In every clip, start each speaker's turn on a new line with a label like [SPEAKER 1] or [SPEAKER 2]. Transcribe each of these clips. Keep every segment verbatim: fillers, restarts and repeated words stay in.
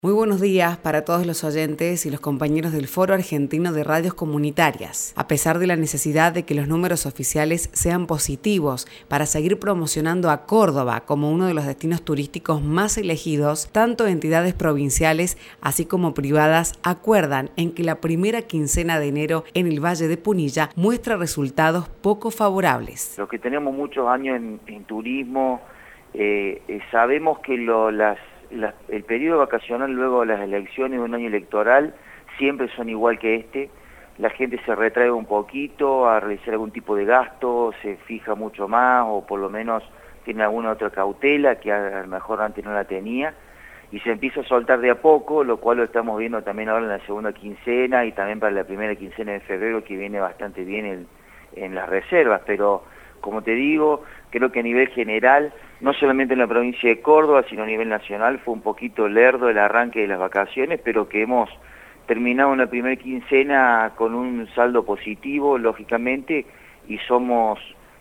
[SPEAKER 1] Muy buenos días para todos los oyentes y los compañeros del Foro Argentino de Radios Comunitarias. A pesar de la necesidad de que los números oficiales sean positivos para seguir promocionando a Córdoba como uno de los destinos turísticos más elegidos, tanto entidades provinciales así como privadas acuerdan en que la primera quincena de enero en el Valle de Punilla muestra resultados poco favorables.
[SPEAKER 2] Los que tenemos muchos años en, en turismo, eh, eh, sabemos que lo, las La, el periodo vacacional luego de las elecciones de un año electoral siempre son igual que este. La gente se retrae un poquito a realizar algún tipo de gasto, se fija mucho más o por lo menos tiene alguna otra cautela que a lo mejor antes no la tenía y se empieza a soltar de a poco, lo cual lo estamos viendo también ahora en la segunda quincena y también para la primera quincena de febrero, que viene bastante bien en, en las reservas. Pero como te digo, creo que a nivel general, no solamente en la provincia de Córdoba, sino a nivel nacional, fue un poquito lerdo el arranque de las vacaciones, pero que hemos terminado una primera quincena con un saldo positivo, lógicamente, y somos,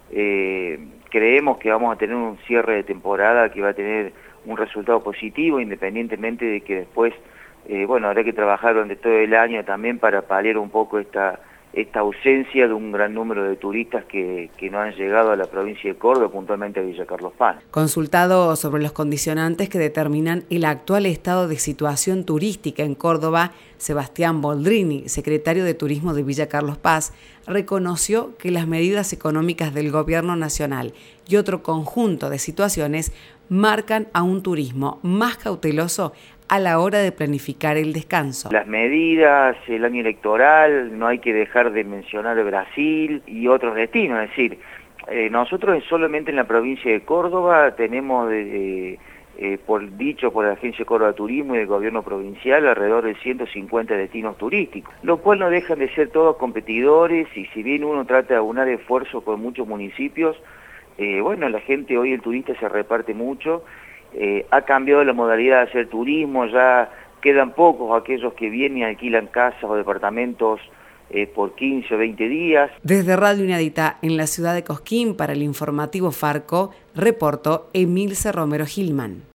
[SPEAKER 2] eh, creemos que vamos a tener un cierre de temporada que va a tener un resultado positivo, independientemente de que después, eh, bueno, habrá que trabajar durante todo el año también para paliar un poco esta esta ausencia de un gran número de turistas que, que no han llegado a la provincia de Córdoba, puntualmente a Villa Carlos Paz.
[SPEAKER 1] Consultado sobre los condicionantes que determinan el actual estado de situación turística en Córdoba, Sebastián Boldrini, secretario de Turismo de Villa Carlos Paz, reconoció que las medidas económicas del gobierno nacional y otro conjunto de situaciones marcan a un turismo más cauteloso a la hora de planificar el descanso.
[SPEAKER 2] Las medidas, el año electoral, no hay que dejar de mencionar Brasil y otros destinos, es decir, eh, nosotros solamente en la provincia de Córdoba tenemos, eh, eh, por dicho por la Agencia de Córdoba Turismo y del gobierno provincial, alrededor de ciento cincuenta destinos turísticos, lo cual no dejan de ser todos competidores y si bien uno trata de aunar esfuerzos con muchos municipios, eh, bueno, la gente hoy, el turista se reparte mucho. Eh, ha cambiado la modalidad de hacer turismo, ya quedan pocos aquellos que vienen y alquilan casas o departamentos eh, por quince o veinte días.
[SPEAKER 1] Desde Radio Inédita en la ciudad de Cosquín para el informativo Farco, reportó Emilce Romero Gilman.